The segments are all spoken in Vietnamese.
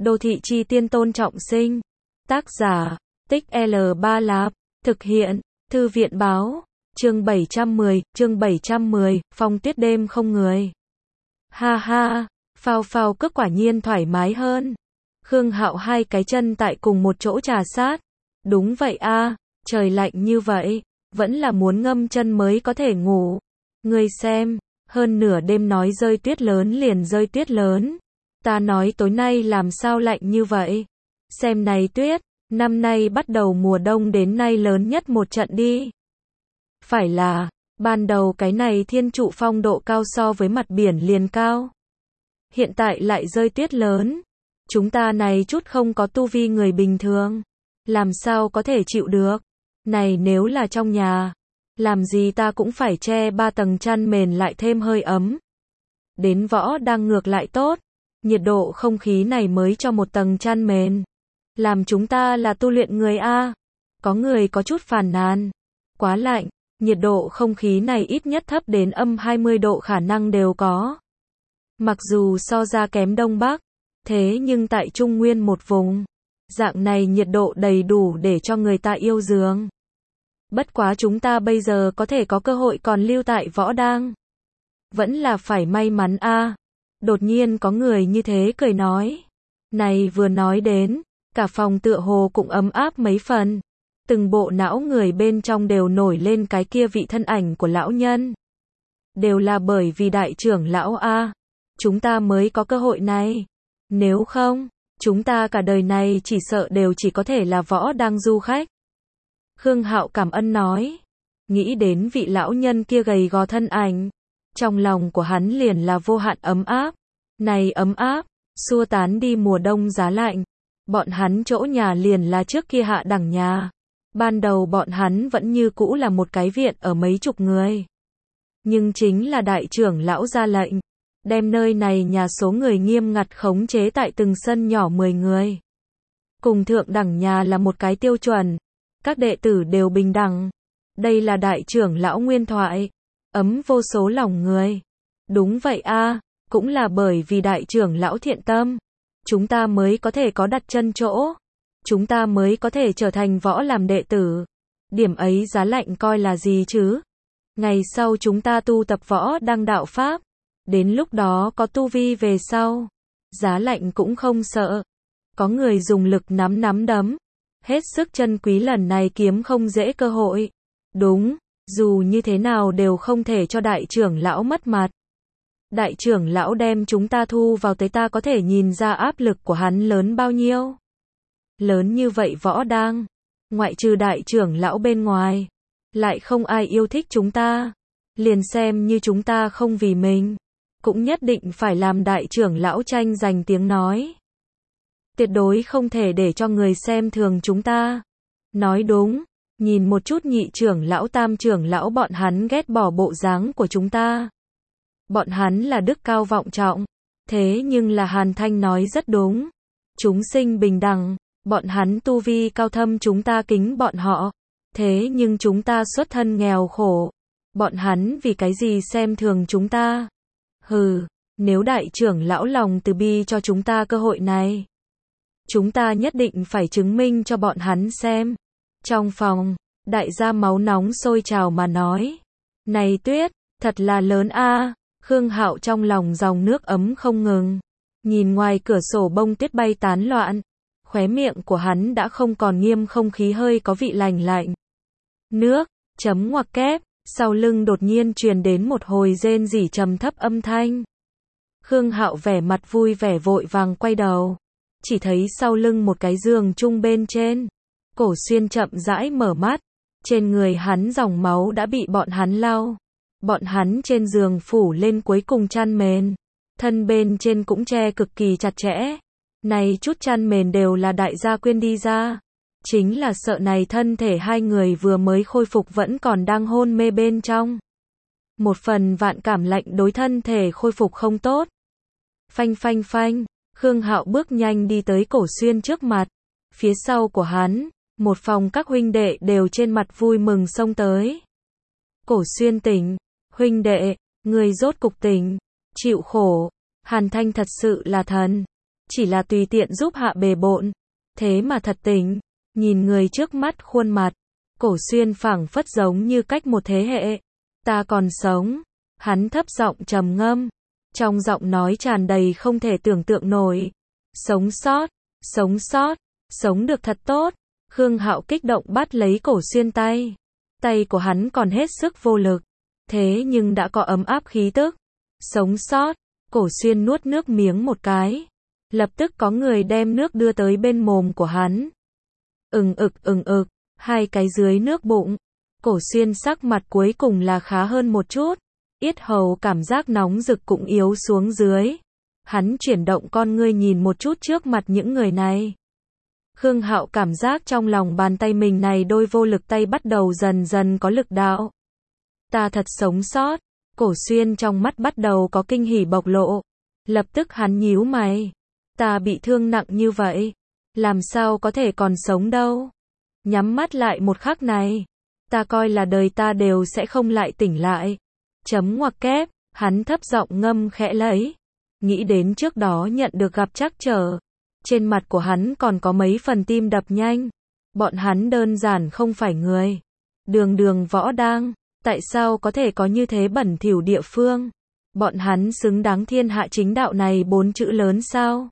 Đô thị chi tiên Tôn Trọng Sinh. Tác giả, Tích L3 Lạp. Thực hiện, Thư viện báo. Chương 710, phong tuyết đêm không người. Ha ha, phao phao cước quả nhiên thoải mái hơn. Khương Hạo hai cái chân tại cùng một chỗ trà sát. Đúng vậy a, trời lạnh như vậy, vẫn là muốn ngâm chân mới có thể ngủ. Ngươi xem, hơn nửa đêm nói rơi tuyết lớn liền rơi tuyết lớn. Ta nói tối nay làm sao lạnh như vậy. Xem này tuyết, năm nay bắt đầu mùa đông đến nay lớn nhất một trận đi. Phải là, ban đầu cái này thiên trụ phong độ cao so với mặt biển liền cao. Hiện tại lại rơi tuyết lớn. Chúng ta này chút không có tu vi người bình thường. Làm sao có thể chịu được. Này nếu là trong nhà, làm gì ta cũng phải che 3 tầng chăn mền lại thêm hơi ấm. Đến võ đang ngược lại tốt. Nhiệt độ không khí này mới cho 1 tầng chăn mền. Làm chúng ta là tu luyện người a. Có người có chút phàn nàn. Quá lạnh, nhiệt độ không khí này ít nhất thấp đến âm 20 độ khả năng đều có. Mặc dù so ra kém Đông Bắc, thế nhưng tại Trung Nguyên một vùng, dạng này nhiệt độ đầy đủ để cho người ta yêu giường. Bất quá chúng ta bây giờ có thể có cơ hội còn lưu tại võ đang. Vẫn là phải may mắn a. Đột nhiên có người như thế cười nói. Này vừa nói đến, cả phòng tựa hồ cũng ấm áp mấy phần. Từng bộ não người bên trong đều nổi lên cái kia vị thân ảnh của lão nhân. Đều là bởi vì đại trưởng lão a, chúng ta mới có cơ hội này. Nếu không, chúng ta cả đời này chỉ sợ đều chỉ có thể là võ đang du khách. Khương Hạo cảm ơn nói. Nghĩ đến vị lão nhân kia gầy gò thân ảnh. Trong lòng của hắn liền là vô hạn ấm áp. Này ấm áp, xua tán đi mùa đông giá lạnh. Bọn hắn chỗ nhà liền là trước kia hạ đẳng nhà. Ban đầu bọn hắn vẫn như cũ là một cái viện ở mấy chục người. Nhưng chính là đại trưởng lão ra lệnh. Đem nơi này nhà số người nghiêm ngặt khống chế tại từng sân nhỏ 10 người. Cùng thượng đẳng nhà là một cái tiêu chuẩn. Các đệ tử đều bình đẳng. Đây là đại trưởng lão nguyên thoại. Ấm vô số lòng người. Đúng vậy a, cũng là bởi vì đại trưởng lão thiện tâm. Chúng ta mới có thể có đặt chân chỗ. Chúng ta mới có thể trở thành võ làm đệ tử. Điểm ấy giá lạnh coi là gì chứ? Ngày sau chúng ta tu tập võ đăng đạo pháp. Đến lúc đó có tu vi về sau. Giá lạnh cũng không sợ. Có người dùng lực nắm đấm. Hết sức chân quý lần này kiếm không dễ cơ hội. Đúng, dù như thế nào đều không thể cho đại trưởng lão mất mặt. Đại trưởng lão đem chúng ta thu vào tới ta có thể nhìn ra áp lực của hắn lớn bao nhiêu. Lớn như vậy võ đang, ngoại trừ đại trưởng lão bên ngoài, lại không ai yêu thích chúng ta. Liền xem như chúng ta không vì mình, cũng nhất định phải làm đại trưởng lão tranh giành tiếng nói. Tuyệt đối không thể để cho người xem thường chúng ta. Nói đúng, nhìn một chút nhị trưởng lão tam trưởng lão bọn hắn ghét bỏ bộ dáng của chúng ta. Bọn hắn là đức cao vọng trọng, thế nhưng là Hàn Thanh nói rất đúng. Chúng sinh bình đẳng, bọn hắn tu vi cao thâm chúng ta kính bọn họ. Thế nhưng chúng ta xuất thân nghèo khổ. Bọn hắn vì cái gì xem thường chúng ta? Hừ, nếu đại trưởng lão lòng từ bi cho chúng ta cơ hội này, chúng ta nhất định phải chứng minh cho bọn hắn xem. Trong phòng, đại gia máu nóng sôi trào mà nói. Này tuyết, thật là lớn a. Khương Hạo trong lòng dòng nước ấm không ngừng. Nhìn ngoài cửa sổ bông tuyết bay tán loạn. Khóe miệng của hắn đã không còn nghiêm không khí hơi có vị lành lạnh. Nước, chấm ngoặc kép, sau lưng đột nhiên truyền đến một hồi rên rỉ trầm thấp âm thanh. Khương Hạo vẻ mặt vui vẻ vội vàng quay đầu. Chỉ thấy sau lưng một cái giường chung bên trên. Cổ Xuyên chậm rãi mở mắt. Trên người hắn dòng máu đã bị bọn hắn lau. Bọn hắn trên giường phủ lên cuối cùng chăn mền. Thân bên trên cũng che cực kỳ chặt chẽ. Này chút chăn mền đều là đại gia quyên đi ra. Chính là sợ này thân thể hai người vừa mới khôi phục vẫn còn đang hôn mê bên trong. Một phần vạn cảm lạnh đối thân thể khôi phục không tốt. Phanh phanh phanh, Khương Hạo bước nhanh đi tới Cổ Xuyên trước mặt. Phía sau của hắn, một phòng các huynh đệ đều trên mặt vui mừng xông tới. Cổ Xuyên tỉnh, huynh đệ, người rốt cục tỉnh, chịu khổ, Hàn Thanh thật sự là thần. chỉ là tùy tiện giúp hạ bề bộn. Thế mà thật tình, nhìn người trước mắt khuôn mặt, Cổ Xuyên phảng phất giống như cách một thế hệ. Ta còn sống. Hắn thấp giọng trầm ngâm, trong giọng nói tràn đầy không thể tưởng tượng nổi. Sống sót, sống sót, sống được thật tốt. Khương Hạo kích động bắt lấy Cổ Xuyên tay. Tay của hắn còn hết sức vô lực, thế nhưng đã có ấm áp khí tức. Sống sót, Cổ Xuyên nuốt nước miếng một cái. Lập tức có người đem nước đưa tới bên mồm của hắn. Ừng ực, hai cái dưới nước bụng. Cổ Xuyên sắc mặt cuối cùng là khá hơn một chút. Yết hầu cảm giác nóng rực cũng yếu xuống dưới. Hắn chuyển động con ngươi nhìn một chút trước mặt những người này. Khương Hạo cảm giác trong lòng bàn tay mình này đôi vô lực tay bắt đầu dần dần có lực đạo. Ta thật sống sót. Cổ Xuyên trong mắt bắt đầu có kinh hỉ bộc lộ. Lập tức hắn nhíu mày. Ta bị thương nặng như vậy, làm sao có thể còn sống đâu. Nhắm mắt lại một khắc này, ta coi là đời ta đều sẽ không lại tỉnh lại. Chấm ngoặc kép, hắn thấp giọng ngâm khẽ lấy. Nghĩ đến trước đó nhận được gặp trắc trở. Trên mặt của hắn còn có mấy phần tim đập nhanh. Bọn hắn đơn giản không phải người. Đường đường võ đang, tại sao có thể có như thế bẩn thỉu địa phương? Bọn hắn xứng đáng thiên hạ chính đạo này 4 chữ lớn sao?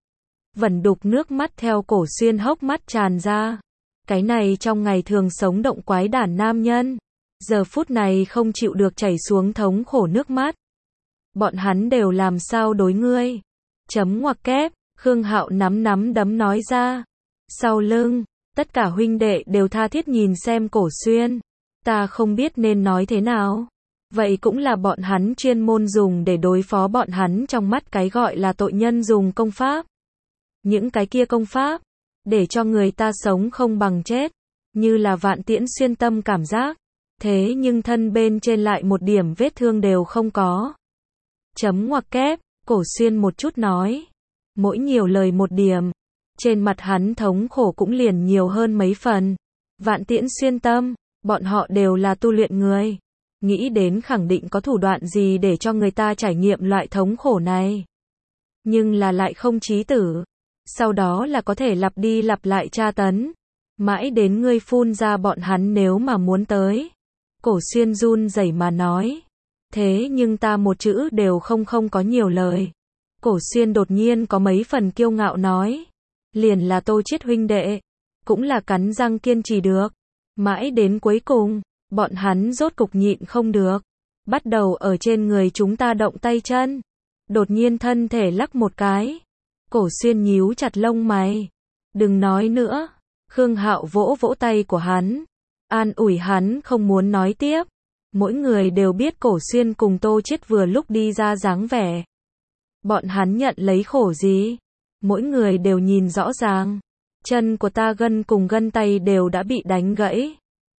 Vẩn đục nước mắt theo Cổ Xuyên hốc mắt tràn ra. Cái này trong ngày thường sống động quái đản nam nhân, giờ phút này không chịu được chảy xuống thống khổ nước mắt. Bọn hắn đều làm sao đối ngươi? Chấm ngoặc kép, Khương Hạo nắm đấm nói ra. Sau lưng, tất cả huynh đệ đều tha thiết nhìn xem Cổ Xuyên. Ta không biết nên nói thế nào. Vậy cũng là bọn hắn chuyên môn dùng để đối phó bọn hắn trong mắt cái gọi là tội nhân dùng công pháp. Những cái kia công pháp, để cho người ta sống không bằng chết, như là vạn tiễn xuyên tâm cảm giác. Thế nhưng thân bên trên lại một điểm vết thương đều không có. Chấm ngoặc kép, Cổ Xuyên một chút nói. Mỗi nhiều lời một điểm, trên mặt hắn thống khổ cũng liền nhiều hơn mấy phần. Vạn tiễn xuyên tâm, bọn họ đều là tu luyện người. Nghĩ đến khẳng định có thủ đoạn gì để cho người ta trải nghiệm loại thống khổ này. Nhưng là lại không chí tử. Sau đó là có thể lặp đi lặp lại tra tấn. Mãi đến ngươi phun ra bọn hắn nếu mà muốn tới. Cổ Xuyên run rẩy mà nói. Thế nhưng ta một chữ đều không có nhiều lời. Cổ Xuyên đột nhiên có mấy phần kiêu ngạo nói. Liền là Tô Chiết huynh đệ. Cũng là cắn răng kiên trì được. Mãi đến cuối cùng, bọn hắn rốt cục nhịn không được. Bắt đầu ở trên người chúng ta động tay chân. Đột nhiên thân thể lắc một cái. Cổ Xuyên nhíu chặt lông mày. Đừng nói nữa. Khương Hạo vỗ vỗ tay của hắn. An ủi hắn không muốn nói tiếp. Mỗi người đều biết Cổ Xuyên cùng Tô Chiết vừa lúc đi ra dáng vẻ. Bọn hắn nhận lấy khổ gì? Mỗi người đều nhìn rõ ràng. Chân của ta gân cùng gân tay đều đã bị đánh gãy.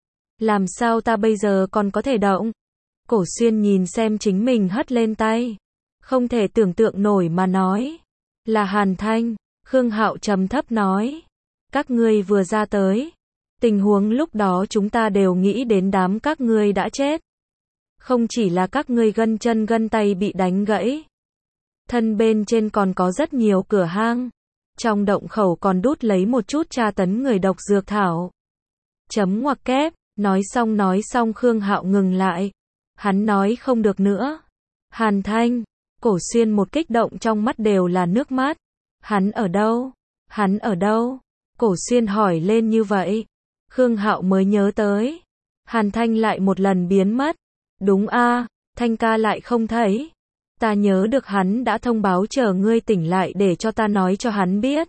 Làm sao ta bây giờ còn có thể động? Cổ Xuyên nhìn xem chính mình hất lên tay. Không thể tưởng tượng nổi mà nói. Là Hàn Thanh. Khương Hạo trầm thấp nói. Các ngươi vừa ra tới. Tình huống lúc đó chúng ta đều nghĩ đến đám các ngươi đã chết. Không chỉ là các ngươi gân chân gân tay bị đánh gãy. Thân bên trên còn có rất nhiều cửa hang. Trong động khẩu còn đút lấy một chút tra tấn người độc dược thảo. Chấm ngoặc kép, nói xong Khương Hạo ngừng lại. Hắn nói không được nữa. Hàn Thanh, Cổ Xuyên một kích động trong mắt đều là nước mắt. Hắn ở đâu? Hắn ở đâu? Cổ Xuyên hỏi lên như vậy. Khương Hạo mới nhớ tới. Hàn Thanh lại một lần biến mất. Đúng a, Thanh ca lại không thấy. Ta nhớ được hắn đã thông báo chờ ngươi tỉnh lại để cho ta nói cho hắn biết.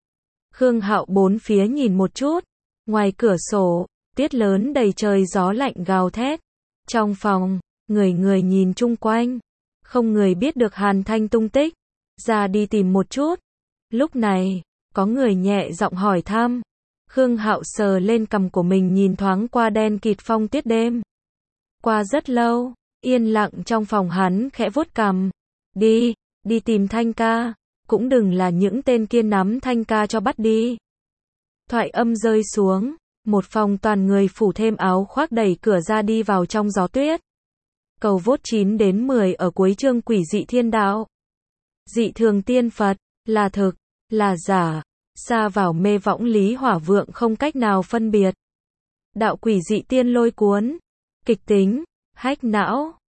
Khương Hạo bốn phía nhìn một chút. Ngoài cửa sổ, tiết lớn đầy trời gió lạnh gào thét. Trong phòng, người nhìn chung quanh. Không người biết được Hàn Thanh tung tích. Ra đi tìm một chút. Lúc này, có người nhẹ giọng hỏi thăm. Khương Hạo sờ lên cằm của mình nhìn thoáng qua đen kịt phong tuyết đêm. Qua rất lâu, yên lặng trong phòng hắn khẽ vuốt cằm. Đi tìm Thanh ca. Cũng đừng là những tên kia nắm Thanh ca cho bắt đi. Thoại âm rơi xuống. Một phòng toàn người phủ thêm áo khoác đẩy cửa ra đi vào trong gió tuyết. Cầu vốt 9 đến 10 ở cuối chương Quỷ dị thiên đạo. Dị thường tiên Phật, là thực, là giả, sa vào mê võng Lý Hỏa Vượng không cách nào phân biệt. Đạo quỷ dị tiên lôi cuốn, kịch tính, hách não,